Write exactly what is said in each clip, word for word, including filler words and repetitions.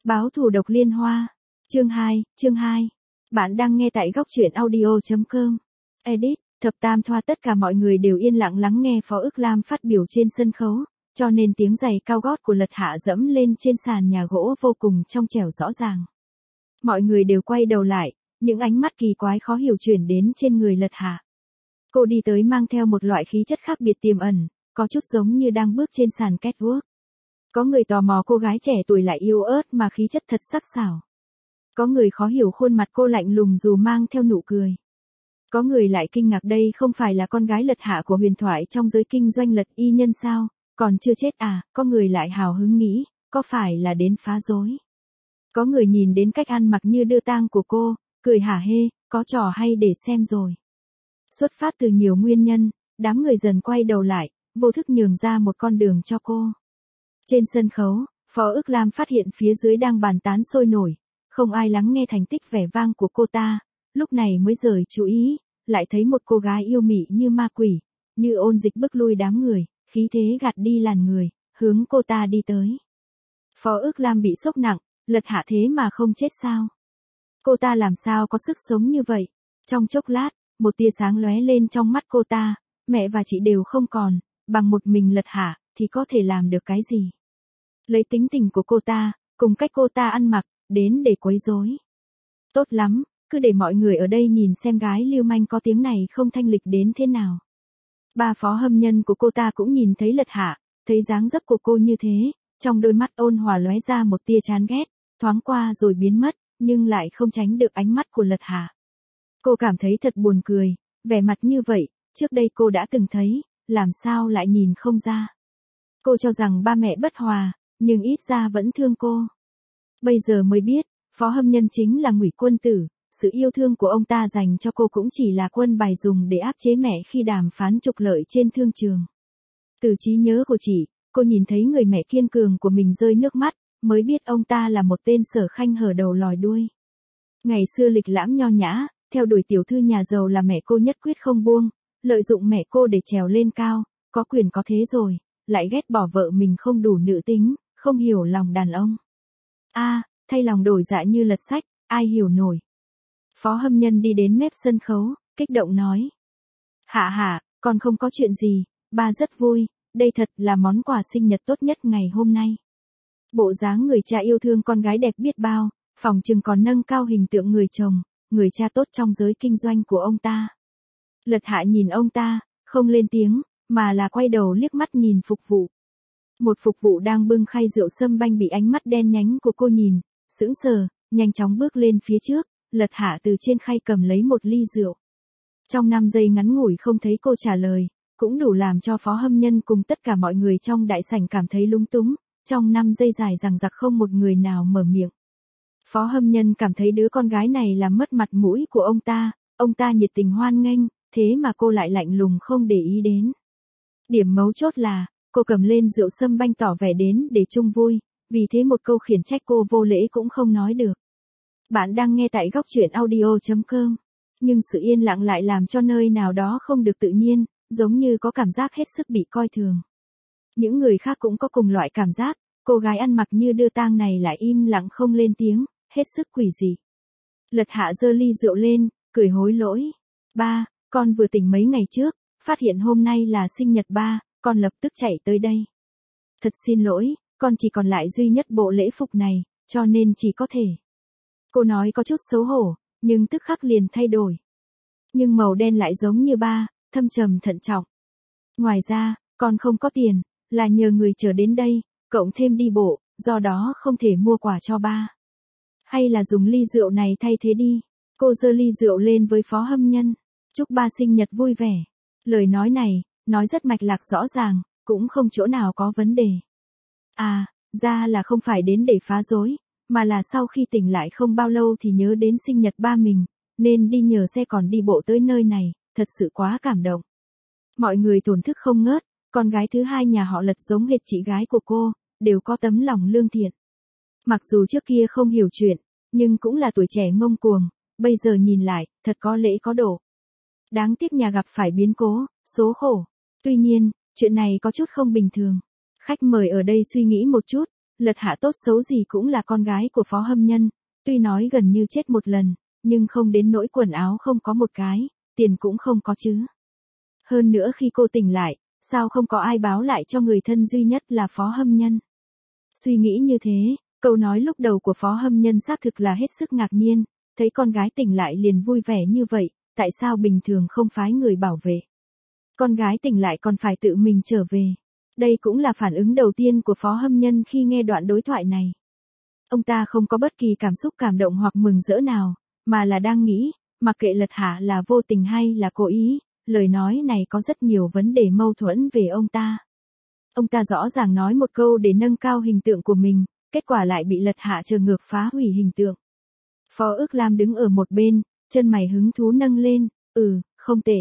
Báo thù độc liên hoa. Chương hai, chương hai. Bạn đang nghe tại góc truyện audio chấm com. Edit, thập tam thoa tất cả mọi người đều yên lặng lắng nghe Phó Ức Lam phát biểu trên sân khấu, cho nên tiếng giày cao gót của Lật Hạ dẫm lên trên sàn nhà gỗ vô cùng trong trẻo rõ ràng. Mọi người đều quay đầu lại, những ánh mắt kỳ quái khó hiểu chuyển đến trên người Lật Hạ. Cô đi tới mang theo một loại khí chất khác biệt tiềm ẩn, có chút giống như đang bước trên sàn catwalk. Có người tò mò cô gái trẻ tuổi lại yếu ớt mà khí chất thật sắc sảo. Có người khó hiểu khuôn mặt cô lạnh lùng dù mang theo nụ cười. Có người lại kinh ngạc đây không phải là con gái Lật Hạ của huyền thoại trong giới kinh doanh Lật y nhân sao, còn chưa chết à, có người lại hào hứng nghĩ, có phải là đến phá rối. Có người nhìn đến cách ăn mặc như đưa tang của cô, cười hả hê, có trò hay để xem rồi. Xuất phát từ nhiều nguyên nhân, đám người dần quay đầu lại, vô thức nhường ra một con đường cho cô. Trên sân khấu, Phó Ức Lam phát hiện phía dưới đang bàn tán sôi nổi, không ai lắng nghe thành tích vẻ vang của cô ta, lúc này mới rời chú ý, lại thấy một cô gái yêu mị như ma quỷ, như ôn dịch bức lui đám người, khí thế gạt đi làn người, hướng cô ta đi tới. Phó Ức Lam bị sốc nặng, Lật Hạ thế mà không chết sao? Cô ta làm sao có sức sống như vậy? Trong chốc lát, một tia sáng lóe lên trong mắt cô ta, mẹ và chị đều không còn, bằng một mình Lật Hạ thì có thể làm được cái gì? Lấy tính tình của cô ta, cùng cách cô ta ăn mặc, đến để quấy rối. Tốt lắm, cứ để mọi người ở đây nhìn xem gái lưu manh có tiếng này không thanh lịch đến thế nào. Ba phó hâm nhân của cô ta cũng nhìn thấy Lật Hạ, thấy dáng dấp của cô như thế, trong đôi mắt ôn hòa lóe ra một tia chán ghét, thoáng qua rồi biến mất, nhưng lại không tránh được ánh mắt của Lật Hạ. Cô cảm thấy thật buồn cười, vẻ mặt như vậy, trước đây cô đã từng thấy, làm sao lại nhìn không ra. Cô cho rằng ba mẹ bất hòa, nhưng ít ra vẫn thương cô. Bây giờ mới biết, phó hâm nhân chính là Ngụy Quân Tử, sự yêu thương của ông ta dành cho cô cũng chỉ là quân bài dùng để áp chế mẹ khi đàm phán trục lợi trên thương trường. Từ trí nhớ của chị, cô nhìn thấy người mẹ kiên cường của mình rơi nước mắt, mới biết ông ta là một tên sở khanh hở đầu lòi đuôi. Ngày xưa lịch lãm nho nhã, theo đuổi tiểu thư nhà giàu là mẹ cô nhất quyết không buông, lợi dụng mẹ cô để trèo lên cao, có quyền có thế rồi, lại ghét bỏ vợ mình không đủ nữ tính, không hiểu lòng đàn ông. A, à, thay lòng đổi dạ như lật sách, ai hiểu nổi. Phó hâm nhân đi đến mép sân khấu, kích động nói. Hạ hạ, con không có chuyện gì, ba rất vui, đây thật là món quà sinh nhật tốt nhất ngày hôm nay. Bộ dáng người cha yêu thương con gái đẹp biết bao, phòng chừng còn nâng cao hình tượng người chồng, người cha tốt trong giới kinh doanh của ông ta. Lật Hạ nhìn ông ta, không lên tiếng, mà là quay đầu liếc mắt nhìn phục vụ. Một phục vụ đang bưng khay rượu sâm banh bị ánh mắt đen nhánh của cô nhìn, sững sờ, nhanh chóng bước lên phía trước, Lật Hạ từ trên khay cầm lấy một ly rượu. Trong năm giây ngắn ngủi không thấy cô trả lời, cũng đủ làm cho phó hâm nhân cùng tất cả mọi người trong đại sảnh cảm thấy lúng túng, trong năm giây dài dằng dặc không một người nào mở miệng. Phó hâm nhân cảm thấy đứa con gái này làm mất mặt mũi của ông ta, ông ta nhiệt tình hoan nghênh, thế mà cô lại lạnh lùng không để ý đến. Điểm mấu chốt là, cô cầm lên rượu sâm banh tỏ vẻ đến để chung vui, vì thế một câu khiển trách cô vô lễ cũng không nói được. Bạn đang nghe tại góc truyện audio chấm com, nhưng sự yên lặng lại làm cho nơi nào đó không được tự nhiên, giống như có cảm giác hết sức bị coi thường. Những người khác cũng có cùng loại cảm giác, cô gái ăn mặc như đưa tang này lại im lặng không lên tiếng, hết sức quỷ dị. Lật Hạ giơ ly rượu lên, cười hối lỗi. Ba, con vừa tỉnh mấy ngày trước, phát hiện hôm nay là sinh nhật ba, con lập tức chạy tới đây. Thật xin lỗi, con chỉ còn lại duy nhất bộ lễ phục này, cho nên chỉ có thể. Cô nói có chút xấu hổ, nhưng tức khắc liền thay đổi. Nhưng màu đen lại giống như ba, thâm trầm thận trọng. Ngoài ra, con không có tiền, là nhờ người chở đến đây, cộng thêm đi bộ, do đó không thể mua quà cho ba. Hay là dùng ly rượu này thay thế đi. Cô giơ ly rượu lên với phó hâm nhân. Chúc ba sinh nhật vui vẻ. Lời nói này, nói rất mạch lạc rõ ràng, cũng không chỗ nào có vấn đề. À, ra là không phải đến để phá rối, mà là sau khi tỉnh lại không bao lâu thì nhớ đến sinh nhật ba mình, nên đi nhờ xe còn đi bộ tới nơi này, thật sự quá cảm động. Mọi người thổn thức không ngớt, con gái thứ hai nhà họ Lật giống hệt chị gái của cô, đều có tấm lòng lương thiện. Mặc dù trước kia không hiểu chuyện, nhưng cũng là tuổi trẻ ngông cuồng, bây giờ nhìn lại, thật có lễ có độ. Đáng tiếc nhà gặp phải biến cố, số khổ. Tuy nhiên, chuyện này có chút không bình thường. Khách mời ở đây suy nghĩ một chút, Lật Hạ tốt xấu gì cũng là con gái của Phó Hâm Nhân, tuy nói gần như chết một lần, nhưng không đến nỗi quần áo không có một cái, tiền cũng không có chứ. Hơn nữa khi cô tỉnh lại, sao không có ai báo lại cho người thân duy nhất là Phó Hâm Nhân. Suy nghĩ như thế, câu nói lúc đầu của Phó Hâm Nhân xác thực là hết sức ngạc nhiên, thấy con gái tỉnh lại liền vui vẻ như vậy, tại sao bình thường không phái người bảo vệ. Con gái tỉnh lại còn phải tự mình trở về. Đây cũng là phản ứng đầu tiên của Phó Hâm Nhân khi nghe đoạn đối thoại này. Ông ta không có bất kỳ cảm xúc cảm động hoặc mừng rỡ nào, mà là đang nghĩ, mặc kệ Lật Hạ là vô tình hay là cố ý, lời nói này có rất nhiều vấn đề mâu thuẫn về ông ta. Ông ta rõ ràng nói một câu để nâng cao hình tượng của mình, kết quả lại bị Lật Hạ trở ngược phá hủy hình tượng. Phó Ước Lam đứng ở một bên, chân mày hứng thú nâng lên, ừ, không tệ.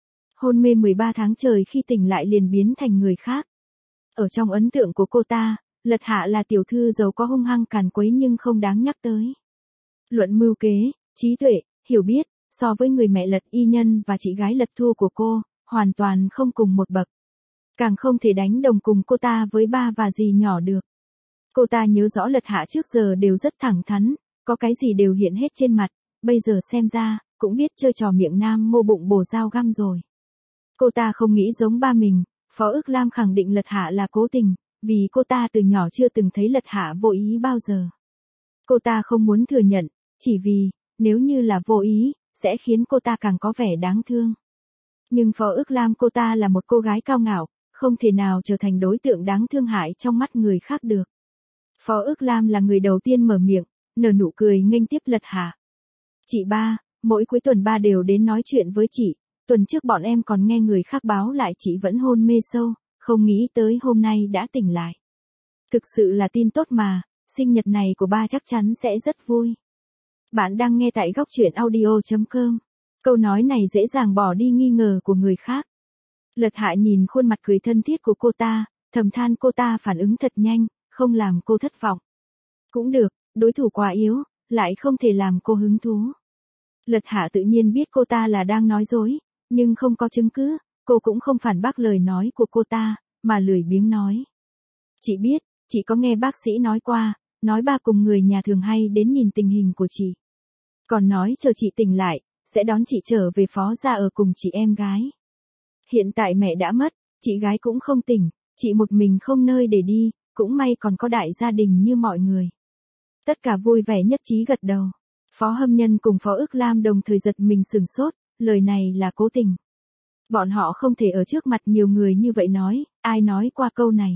Hôn mê mười ba tháng trời khi tỉnh lại liền biến thành người khác. Ở trong ấn tượng của cô ta, Lật Hạ là tiểu thư giàu có hung hăng càn quấy nhưng không đáng nhắc tới. Luận mưu kế, trí tuệ, hiểu biết, so với người mẹ Lật Y Nhân và chị gái Lật Thu của cô, hoàn toàn không cùng một bậc. Càng không thể đánh đồng cùng cô ta với ba và dì nhỏ được. Cô ta nhớ rõ Lật Hạ trước giờ đều rất thẳng thắn, có cái gì đều hiện hết trên mặt, bây giờ xem ra, cũng biết chơi trò miệng nam mô bụng bổ dao găm rồi. Cô ta không nghĩ giống ba mình, Phó Ước Lam khẳng định Lật Hạ là cố tình, vì cô ta từ nhỏ chưa từng thấy Lật Hạ vô ý bao giờ. Cô ta không muốn thừa nhận, chỉ vì, nếu như là vô ý, sẽ khiến cô ta càng có vẻ đáng thương. Nhưng Phó Ước Lam cô ta là một cô gái cao ngạo, không thể nào trở thành đối tượng đáng thương hại trong mắt người khác được. Phó Ước Lam là người đầu tiên mở miệng, nở nụ cười nghênh tiếp Lật Hạ. Chị ba, mỗi cuối tuần ba đều đến nói chuyện với chị, tuần trước bọn em còn nghe người khác báo lại chị vẫn hôn mê sâu, không nghĩ tới hôm nay đã tỉnh lại. Thực sự là tin tốt mà, sinh nhật này của ba chắc chắn sẽ rất vui. Bạn đang nghe tại góc truyện audio chấm com. Câu nói này dễ dàng bỏ đi nghi ngờ của người khác. Lật Hạ nhìn khuôn mặt cười thân thiết của cô ta, thầm than cô ta phản ứng thật nhanh, không làm cô thất vọng. Cũng được, đối thủ quá yếu, lại không thể làm cô hứng thú. Lật Hạ tự nhiên biết cô ta là đang nói dối, nhưng không có chứng cứ, cô cũng không phản bác lời nói của cô ta, mà lười biếng nói. Chị biết, chị có nghe bác sĩ nói qua, nói ba cùng người nhà thường hay đến nhìn tình hình của chị. Còn nói chờ chị tỉnh lại, sẽ đón chị trở về Phó gia ở cùng chị em gái. Hiện tại mẹ đã mất, chị gái cũng không tỉnh, chị một mình không nơi để đi, cũng may còn có đại gia đình như mọi người. Tất cả vui vẻ nhất trí gật đầu. Phó Hâm Nhân cùng Phó Ước Lam đồng thời giật mình sửng sốt, lời này là cố tình. Bọn họ không thể ở trước mặt nhiều người như vậy nói, ai nói qua câu này.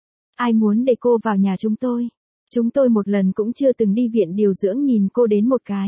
Ai muốn để cô vào nhà chúng tôi? Chúng tôi một lần cũng chưa từng đi viện điều dưỡng nhìn cô đến một cái.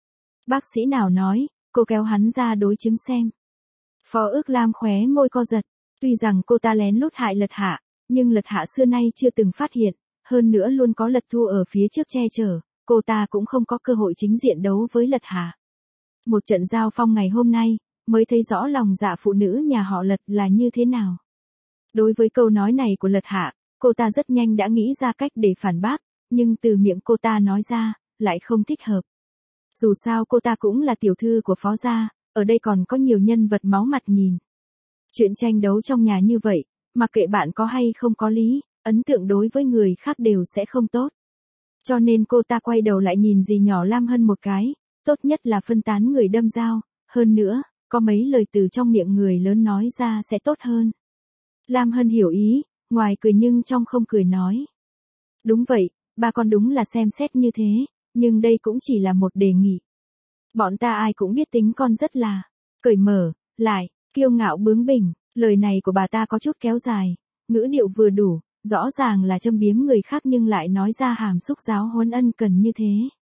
Bác sĩ nào nói, cô kéo hắn ra đối chứng xem. Phó Ước Lam khóe môi co giật, tuy rằng cô ta lén lút hại Lật Hạ, nhưng Lật Hạ xưa nay chưa từng phát hiện, hơn nữa luôn có Lật Thu ở phía trước che chở, cô ta cũng không có cơ hội chính diện đấu với Lật Hạ. Một trận giao phong ngày hôm nay, mới thấy rõ lòng dạ phụ nữ nhà họ Lật là như thế nào. Đối với câu nói này của Lật Hạ, cô ta rất nhanh đã nghĩ ra cách để phản bác, nhưng từ miệng cô ta nói ra, lại không thích hợp. Dù sao cô ta cũng là tiểu thư của Phó gia, ở đây còn có nhiều nhân vật máu mặt nhìn. Chuyện tranh đấu trong nhà như vậy, mặc kệ bạn có hay không có lý, ấn tượng đối với người khác đều sẽ không tốt. Cho nên cô ta quay đầu lại nhìn dì nhỏ Lam Hân một cái, tốt nhất là phân tán người đâm dao, hơn nữa, có mấy lời từ trong miệng người lớn nói ra sẽ tốt hơn. Lam Hân hiểu ý, ngoài cười nhưng trong không cười nói. Đúng vậy, ba con đúng là xem xét như thế, nhưng đây cũng chỉ là một đề nghị. Bọn ta ai cũng biết tính con rất là cởi mở, lại, kiêu ngạo bướng bỉnh, lời này của bà ta có chút kéo dài, ngữ điệu vừa đủ, rõ ràng là châm biếm người khác nhưng lại nói ra hàm xúc giáo huấn ân cần như thế.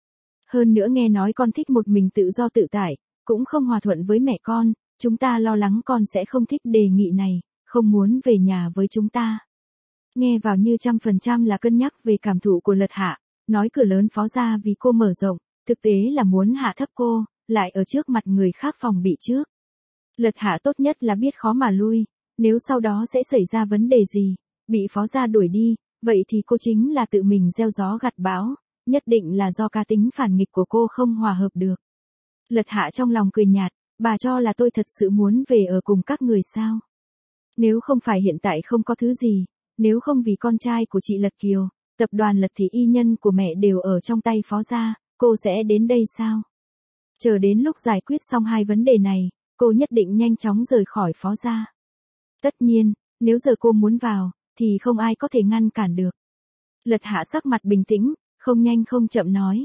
Hơn nữa nghe nói con thích một mình tự do tự tại, cũng không hòa thuận với mẹ con, chúng ta lo lắng con sẽ không thích đề nghị này, không muốn về nhà với chúng ta. Nghe vào như trăm phần trăm là cân nhắc về cảm thụ của Lật Hạ, nói cửa lớn Phó gia vì cô mở rộng, thực tế là muốn hạ thấp cô, lại ở trước mặt người khác phòng bị trước. Lật Hạ tốt nhất là biết khó mà lui, nếu sau đó sẽ xảy ra vấn đề gì, bị Phó gia đuổi đi, vậy thì cô chính là tự mình gieo gió gặt bão, nhất định là do cá tính phản nghịch của cô không hòa hợp được. Lật Hạ trong lòng cười nhạt, bà cho là tôi thật sự muốn về ở cùng các người sao? Nếu không phải hiện tại không có thứ gì, nếu không vì con trai của chị Lật Kiều, tập đoàn Lật Thị y nhân của mẹ đều ở trong tay Phó gia, cô sẽ đến đây sao? Chờ đến lúc giải quyết xong hai vấn đề này, cô nhất định nhanh chóng rời khỏi Phó gia. Tất nhiên, nếu giờ cô muốn vào, thì không ai có thể ngăn cản được. Lật Hạ sắc mặt bình tĩnh, không nhanh không chậm nói.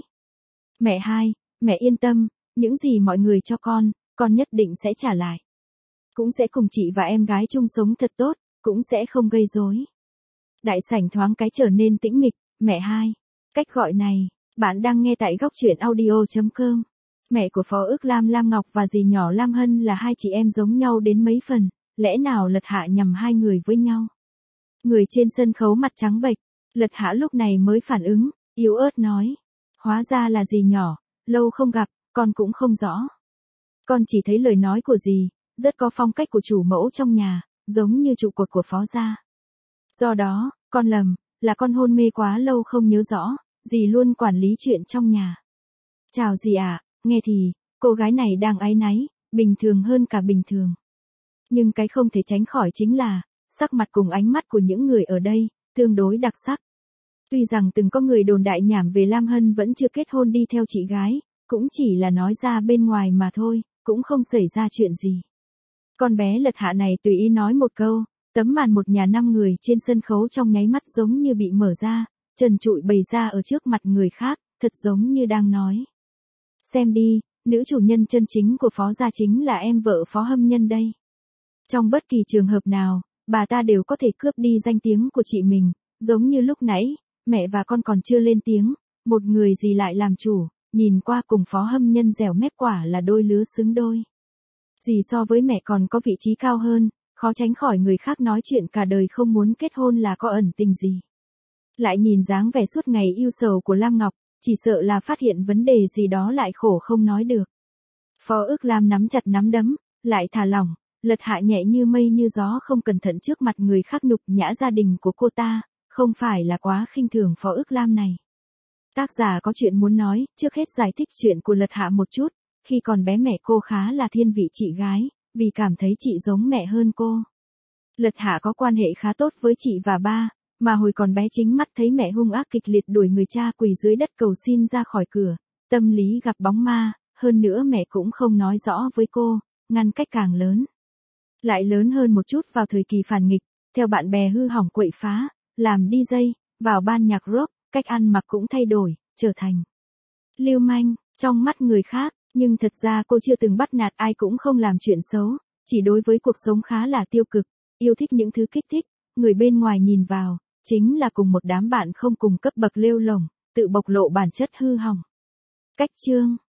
Mẹ hai, mẹ yên tâm, những gì mọi người cho con, con nhất định sẽ trả lại. Cũng sẽ cùng chị và em gái chung sống thật tốt, cũng sẽ không gây rối. Đại sảnh thoáng cái trở nên tĩnh mịch, mẹ hai. Cách gọi này, bạn đang nghe tại góc truyện audio chấm com. Mẹ của Phó Ước Lam Lam Ngọc và dì nhỏ Lam Hân là hai chị em giống nhau đến mấy phần, lẽ nào Lật Hạ nhầm hai người với nhau? Người trên sân khấu mặt trắng bệch, Lật Hạ lúc này mới phản ứng, yếu ớt nói. Hóa ra là dì nhỏ, lâu không gặp, con cũng không rõ. Con chỉ thấy lời nói của dì, rất có phong cách của chủ mẫu trong nhà, giống như trụ cột của Phó gia. Do đó, con lầm, là con hôn mê quá lâu không nhớ rõ, dì luôn quản lý chuyện trong nhà. Chào dì ạ, nghe thì, cô gái này đang áy náy, bình thường hơn cả bình thường. Nhưng cái không thể tránh khỏi chính là, sắc mặt cùng ánh mắt của những người ở đây, tương đối đặc sắc. Tuy rằng từng có người đồn đại nhảm về Lam Hân vẫn chưa kết hôn đi theo chị gái, cũng chỉ là nói ra bên ngoài mà thôi, cũng không xảy ra chuyện gì. Con bé Lật Hạ này tùy ý nói một câu, tấm màn một nhà năm người trên sân khấu trong nháy mắt giống như bị mở ra, trần trụi bày ra ở trước mặt người khác, thật giống như đang nói. Xem đi, nữ chủ nhân chân chính của Phó gia chính là em vợ Phó Hâm Nhân đây. Trong bất kỳ trường hợp nào, bà ta đều có thể cướp đi danh tiếng của chị mình, giống như lúc nãy, mẹ và con còn chưa lên tiếng, một người gì lại làm chủ, nhìn qua cùng Phó Hâm Nhân dẻo mép quả là đôi lứa xứng đôi. Dì so với mẹ còn có vị trí cao hơn, khó tránh khỏi người khác nói chuyện cả đời không muốn kết hôn là có ẩn tình gì. Lại nhìn dáng vẻ suốt ngày yêu sầu của Lam Ngọc, chỉ sợ là phát hiện vấn đề gì đó lại khổ không nói được. Phó Ước Lam nắm chặt nắm đấm, lại thả lỏng, Lật Hạ nhẹ như mây như gió không cẩn thận trước mặt người khác nhục nhã gia đình của cô ta, không phải là quá khinh thường Phó Ước Lam này. Tác giả có chuyện muốn nói, trước hết giải thích chuyện của Lật Hạ một chút, khi còn bé mẹ cô khá là thiên vị chị gái, vì cảm thấy chị giống mẹ hơn cô. Lật Hạ có quan hệ khá tốt với chị và ba, mà hồi còn bé chính mắt thấy mẹ hung ác kịch liệt đuổi người cha quỳ dưới đất cầu xin ra khỏi cửa, tâm lý gặp bóng ma, hơn nữa mẹ cũng không nói rõ với cô, ngăn cách càng lớn. Lại lớn hơn một chút vào thời kỳ phản nghịch, theo bạn bè hư hỏng quậy phá, làm đi jay, vào ban nhạc rock, cách ăn mặc cũng thay đổi, trở thành lưu manh, trong mắt người khác, nhưng thật ra cô chưa từng bắt nạt ai cũng không làm chuyện xấu, chỉ đối với cuộc sống khá là tiêu cực, yêu thích những thứ kích thích, người bên ngoài nhìn vào, chính là cùng một đám bạn không cùng cấp bậc lêu lổng, tự bộc lộ bản chất hư hỏng. Cách chương